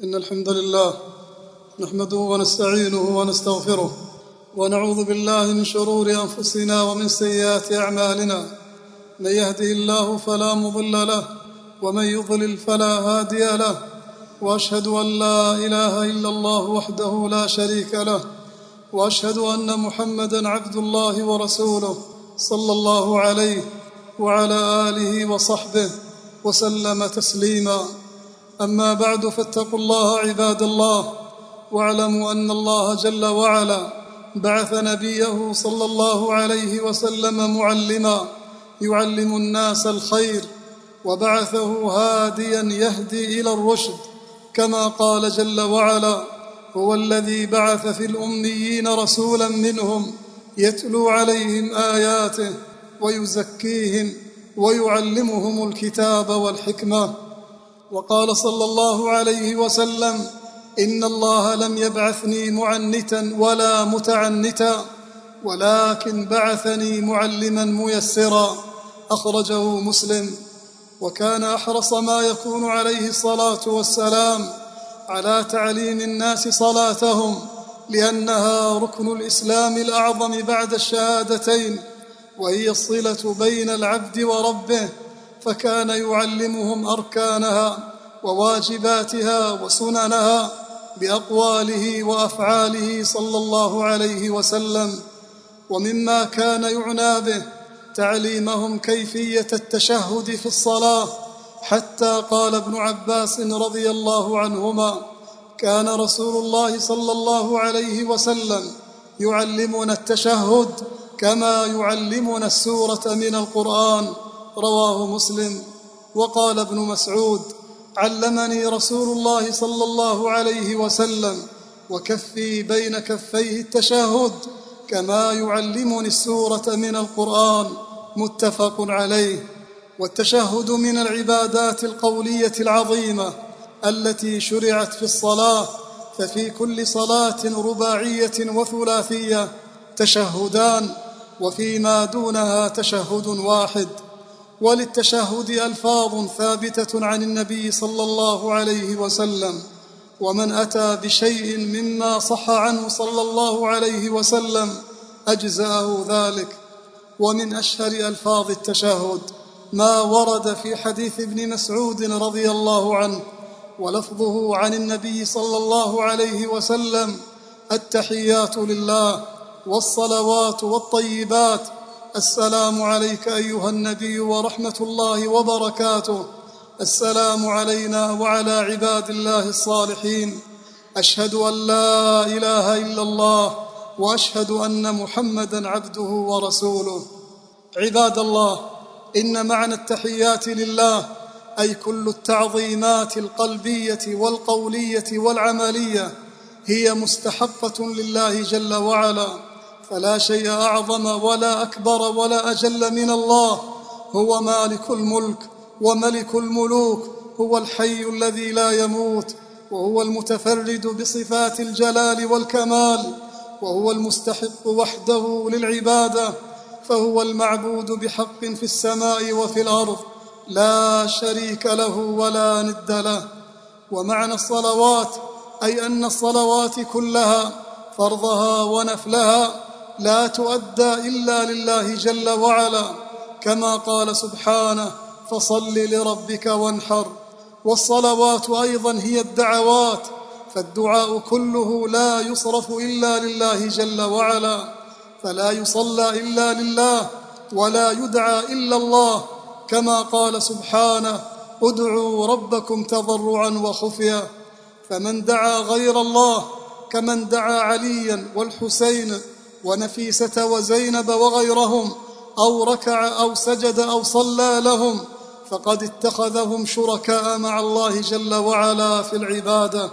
إن الحمد لله نحمده ونستعينه ونستغفره ونعوذ بالله من شرور أنفسنا ومن سيئات أعمالنا. من يهده الله فلا مضل له ومن يضلل فلا هادي له، وأشهد أن لا إله إلا الله وحده لا شريك له، وأشهد أن محمدًا عبد الله ورسوله صلى الله عليه وعلى آله وصحبه وسلم تسليما. أما بعد، فاتقوا الله عباد الله، واعلموا أن الله جل وعلا بعث نبيه صلى الله عليه وسلم معلما يعلم الناس الخير، وبعثه هاديا يهدي إلى الرشد، كما قال جل وعلا: هو الذي بعث في الأميين رسولا منهم يتلو عليهم آياته ويزكيهم ويعلمهم الكتاب والحكمة. وقال صلى الله عليه وسلم: إن الله لم يبعثني معنتا ولا متعنتا، ولكن بعثني معلما ميسرا. أخرجه مسلم. وكان أحرص ما يكون عليه الصلاة والسلام على تعليم الناس صلاتهم، لأنها ركن الإسلام الأعظم بعد الشهادتين، وهي الصلة بين العبد وربه، فكان يعلمهم أركانها وواجباتها وسننها بأقواله وأفعاله صلى الله عليه وسلم. ومما كان يعنى به تعليمهم كيفية التشهد في الصلاة، حتى قال ابن عباس رضي الله عنهما: كان رسول الله صلى الله عليه وسلم يعلمنا التشهد كما يعلمنا السورة من القرآن. رواه مسلم. وقال ابن مسعود: علمني رسول الله صلى الله عليه وسلم وكفي بين كفيه التشهد كما يعلمني السورة من القرآن. متفق عليه. والتشهد من العبادات القولية العظيمة التي شرعت في الصلاة، ففي كل صلاة رباعية وثلاثية تشهدان، وفيما دونها تشهد واحد. وللتشهد ألفاظ ثابتة عن النبي صلى الله عليه وسلم، ومن أتى بشيء مما صح عنه صلى الله عليه وسلم أجزأه ذلك. ومن أشهر ألفاظ التشهد ما ورد في حديث ابن مسعود رضي الله عنه، ولفظه عن النبي صلى الله عليه وسلم: التحيات لله والصلوات والطيبات، السلام عليك أيها النبي ورحمة الله وبركاته، السلام علينا وعلى عباد الله الصالحين، أشهد أن لا إله إلا الله وأشهد أن محمدًا عبده ورسوله. عباد الله، إن معنى التحيات لله أي كل التعظيمات القلبية والقولية والعملية هي مستحقة لله جل وعلا، فلا شيء أعظم ولا أكبر ولا أجل من الله. هو مالك الملك وملك الملوك، هو الحي الذي لا يموت، وهو المتفرد بصفات الجلال والكمال، وهو المستحق وحده للعبادة، فهو المعبود بحق في السماء وفي الأرض، لا شريك له ولا ند له. ومعنى الصلوات أي أن الصلوات كلها فرضها ونفلها لا تؤدى إلا لله جل وعلا، كما قال سبحانه: فصل لربك وانحر. والصلوات أيضا هي الدعوات، فالدعاء كله لا يصرف إلا لله جل وعلا، فلا يصلى إلا لله ولا يدعى إلا الله، كما قال سبحانه: ادعوا ربكم تضرعا وخفيا. فمن دعا غير الله كمن دعا عليا والحسين ونفيسة وزينب وغيرهم، أو ركع أو سجد أو صلى لهم، فقد اتخذهم شركاء مع الله جل وعلا في العبادة.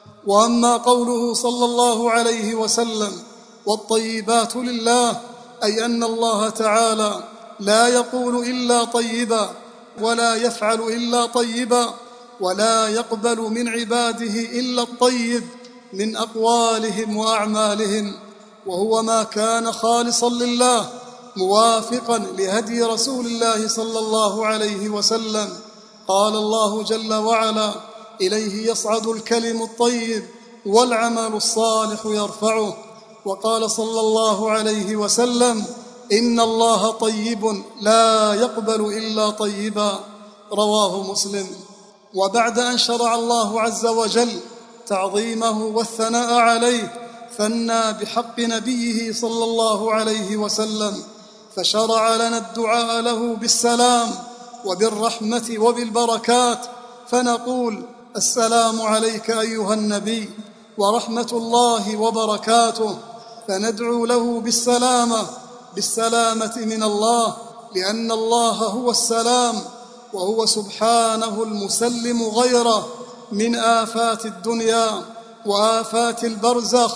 وأما قوله صلى الله عليه وسلم: والطيبات لله، أي أن الله تعالى لا يقول إلا طيبا، ولا يفعل إلا طيبا، ولا يقبل من عباده إلا الطيب من أقوالهم وأعمالهم، وهو ما كان خالصا لله موافقا لهدي رسول الله صلى الله عليه وسلم. قال الله جل وعلا: إليه يصعد الكلم الطيب والعمل الصالح يرفعه. وقال صلى الله عليه وسلم: إن الله طيب لا يقبل إلا طيبا، رواه مسلم. وبعد أن شرع الله عز وجل تعظيمه والثناء عليه، ثنى بحق نبيه صلى الله عليه وسلم، فشرع لنا الدعاء له بالسلام وبالرحمة وبالبركات، فنقول: السلام عليك أيها النبي ورحمة الله وبركاته، فندعو له بالسلامة من الله، لأن الله هو السلام، وهو سبحانه المسلم غيره من آفات الدنيا وآفات البرزخ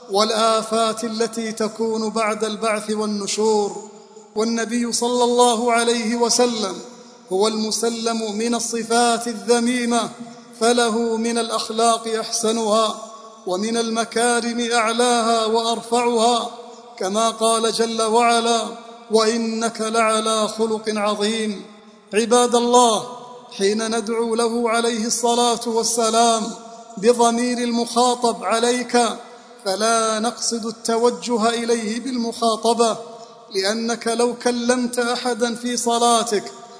والآفات التي تكون بعد البعث والنشور. والنبي صلى الله عليه وسلم هو المسلم من الصفات الذميمة، فله من الأخلاق أحسنها، ومن المكارم أعلاها وأرفعها، كما قال جل وعلا: وإنك لعلى خلق عظيم. عباد الله، حين ندعو له عليه الصلاة والسلام بضمير المخاطب عليك، فلا نقصد التوجه إليه بالمخاطبة، لأنك لو كلمت أحدا في صلاتك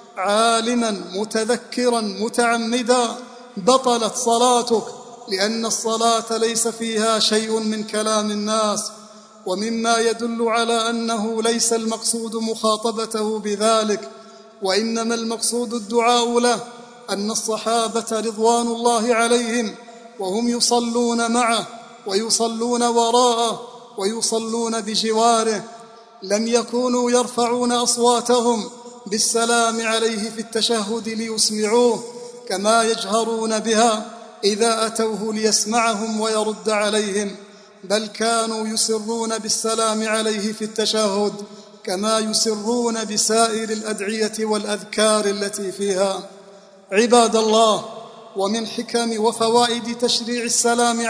عالما متذكرا متعمدا بطلت صلاتك، لأن الصلاة ليس فيها شيء من كلام الناس. ومما يدل على أنه ليس المقصود مخاطبته بذلك، وإنما المقصود الدعاء له، أن الصحابة رضوان الله عليهم وهم يصلون معه ويصلون وراءه ويصلون بجواره لم يكونوا يرفعون أصواتهم بالسلام عليه في التشهد ليسمعوه كما يجهرون بها إذا أتوه ليسمعهم ويرد عليهم، بل كانوا يسرون بالسلام عليه في التشهد كما يسرون بسائر الأدعية والأذكار التي فيها. عباد الله، ومن حكم وفوائد تشريع السلام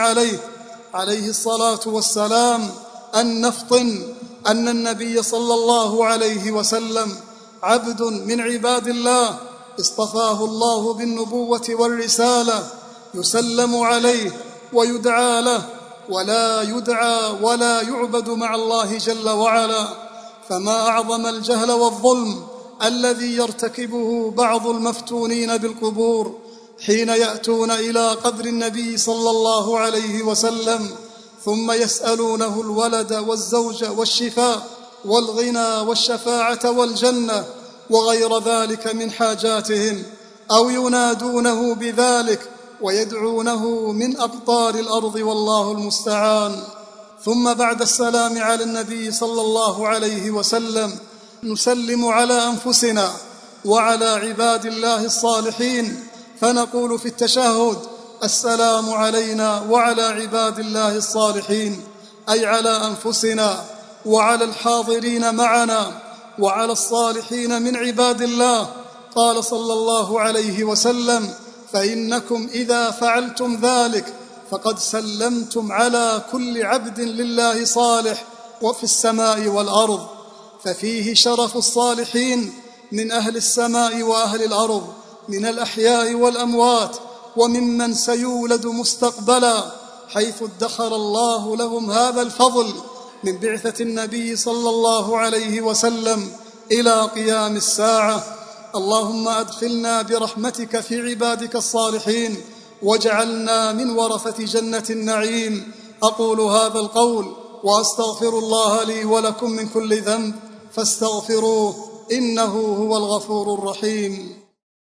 عليه الصلاة والسلام أن نفطن أن النبي صلى الله عليه وسلم عبد من عباد الله اصطفاه الله بالنبوة والرسالة، يسلم عليه ويدعى له، ولا يدعى ولا يعبد مع الله جل وعلا. فما أعظم الجهل والظلم الذي يرتكبه بعض المفتونين بالقبور حين يأتون إلى قبر النبي صلى الله عليه وسلم ثم يسألونه الولد والزوج والشفاء والغنى والشفاعة والجنة وغير ذلك من حاجاتهم، أو ينادونه بذلك ويدعونه من أقطار الأرض، والله المستعان. ثم بعد السلام على النبي صلى الله عليه وسلم نسلم على أنفسنا وعلى عباد الله الصالحين، فنقول في التشهد: السلام علينا وعلى عباد الله الصالحين، أي على أنفسنا وعلى الحاضرين معنا وعلى الصالحين من عباد الله. قال صلى الله عليه وسلم: فإنكم إذا فعلتم ذلك فقد سلمتم على كل عبد لله صالح وفي السماء والأرض. ففيه شرف الصالحين من أهل السماء وأهل الأرض، من الأحياء والأموات، وممن سيولد مستقبلا، حيث ادخر الله لهم هذا الفضل من بعثة النبي صلى الله عليه وسلم إلى قيام الساعة. اللهم أدخلنا برحمتك في عبادك الصالحين واجعلنا من ورثة جنة النعيم. أقول هذا القول وأستغفر الله لي ولكم من كل ذنب فاستغفروه إنه هو الغفور الرحيم.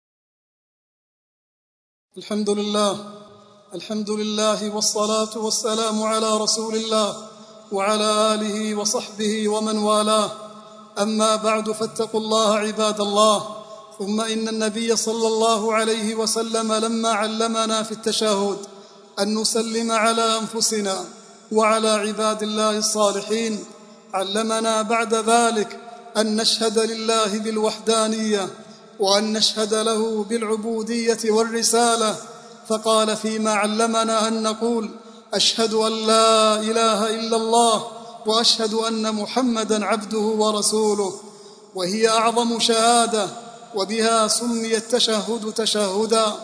الحمد لله والصلاة والسلام على رسول الله وعلى آله وصحبه ومن والاه. أما بعد، فاتقوا الله عباد الله. ثم إن النبي صلى الله عليه وسلم لما علمنا في التشهد أن نسلم على أنفسنا وعلى عباد الله الصالحين، علمنا بعد ذلك أن نشهد لله بالوحدانية وأن نشهد له بالعبودية والرسالة، فقال فيما علمنا أن نقول: أشهد أن لا إله إلا الله وأشهد أن محمدًا عبده ورسوله. وهي أعظم شهادة، وبها سمي التشهد تشهدا،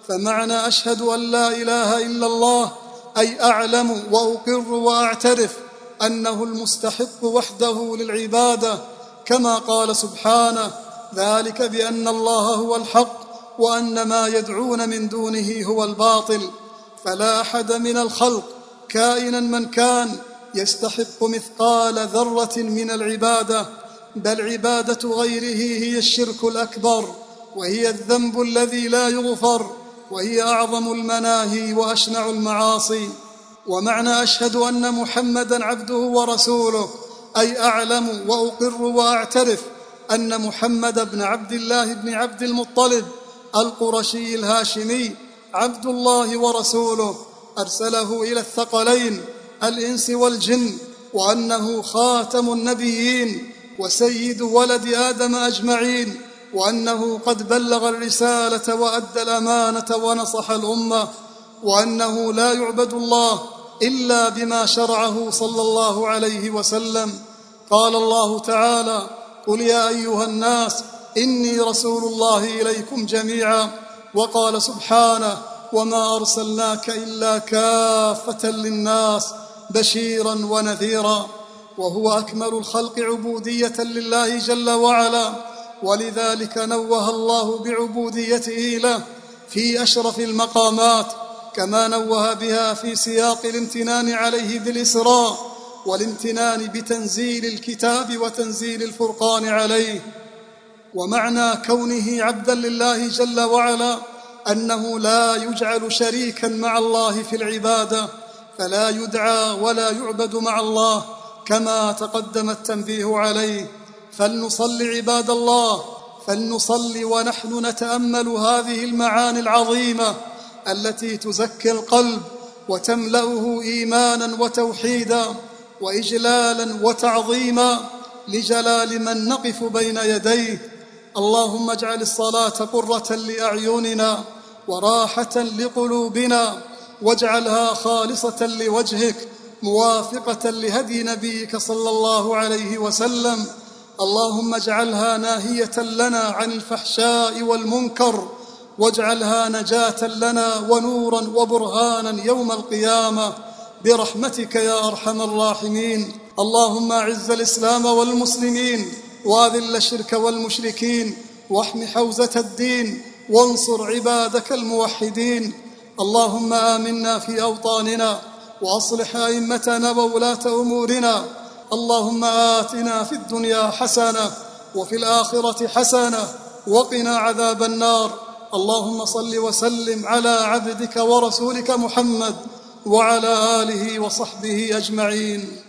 فمعنى أشهد أن لا إله إلا الله أي أعلم وأقر وأعترف أنه المستحق وحده للعبادة، كما قال سبحانه: ذلك بأن الله هو الحق وأن ما يدعون من دونه هو الباطل. فلا أحد من الخلق كائنا من كان يستحق مثقال ذرة من العبادة، بل عبادة غيره هي الشرك الأكبر، وهي الذنب الذي لا يغفر، وهي أعظم المناهي وأشنع المعاصي. ومعنى أشهد أن محمدًا عبده ورسوله أي أعلم وأقر وأعترف أن محمد بن عبد الله بن عبد المطلب القرشي الهاشمي عبد الله ورسوله أرسله إلى الثقلين الإنس والجن، وأنه خاتم النبيين وسيد ولد آدم أجمعين، وأنه قد بلغ الرسالة وأدى الأمانة ونصح الأمة، وأنه لا يعبد الله إلا بما شرعه صلى الله عليه وسلم. قال الله تعالى: قل يا أيها الناس إني رسول الله إليكم جميعا. وقال سبحانه: وما أرسلناك إلا كافة للناس بشيرا ونذيرا. وهو أكمل الخلق عبودية لله جل وعلا، ولذلك نوه الله بعبوديته له في أشرف المقامات، كما نوه بها في سياق الامتنان عليه بالإسراء والامتنان بتنزيل الكتاب وتنزيل الفرقان عليه. ومعنى كونه عبدا لله جل وعلا أنه لا يجعل شريكا مع الله في العبادة، فلا يدعى ولا يعبد مع الله، كما تقدم التنبيه عليه. فلنصل عباد الله، فلنصل ونحن نتأمل هذه المعاني العظيمة التي تزكي القلب وتملأه إيمانا وتوحيدا وإجلالا وتعظيما لجلال من نقف بين يديه. اللهم اجعل الصلاة قرة لأعيننا وراحة لقلوبنا، واجعلها خالصة لوجهك موافقة لهدي نبيك صلى الله عليه وسلم. اللهم اجعلها ناهية لنا عن الفحشاء والمنكر، واجعلها نجاة لنا ونورا وبرهانا يوم القيامة برحمتك يا أرحم الراحمين. اللهم أعز الإسلام والمسلمين وأذل الشرك والمشركين، واحم حوزة الدين، وانصر عبادك الموحدين. اللهم آمنا في أوطاننا، وأصلح أئمتنا وولاة أمورنا. اللهم آتنا في الدنيا حسنة وفي الآخرة حسنة وقنا عذاب النار. اللهم صل وسلم على عبدك ورسولك محمد وعلى آله وصحبه أجمعين.